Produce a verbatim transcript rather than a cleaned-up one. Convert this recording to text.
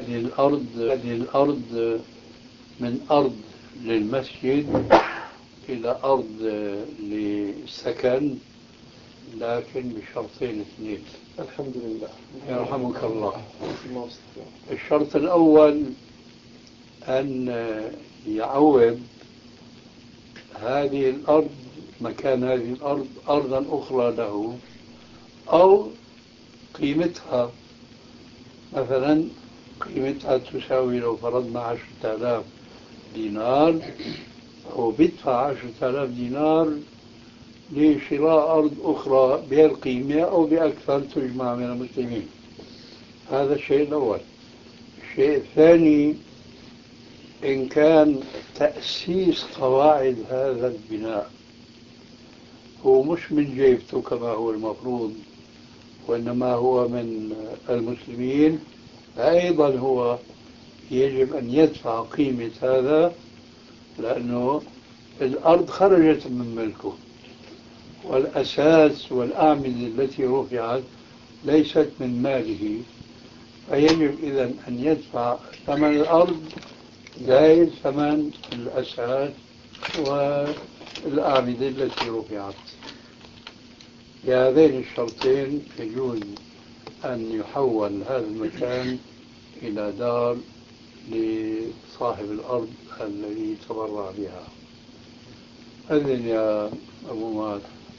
هذه الأرض هذه الأرض من أرض للمسجد إلى أرض للسكن، لكن بشرطين اثنين. الحمد لله. يرحمك الله. الشرط الأول أن يعوض هذه الأرض مكان هذه الأرض أرضا أخرى له، أو قيمتها مثلا قيمتها تساوي لو فرضنا عشرة آلاف دينار، أو بدفع عشرة آلاف دينار لشراء أرض أخرى بهالقيمة أو بأكثر تجمع من المسلمين. هذا الشيء الأول. الشيء الثاني، إن كان تأسيس قواعد هذا البناء هو مش من جيبته كما هو المفروض، وإنما هو من المسلمين، فأيضا هو يجب أن يدفع قيمة هذا، لأنه الأرض خرجت من ملكه، والأساس والأعمدة التي رفعت ليست من ماله، فيجب إذن أن يدفع ثمن الأرض زائد ثمن الأساس والأعمدة التي رفعت. بهذين الشرطين يجوز أن يحول هذا المكان إلى دار لصاحب الأرض الذي تبرع بها. أذن يا أبو مات.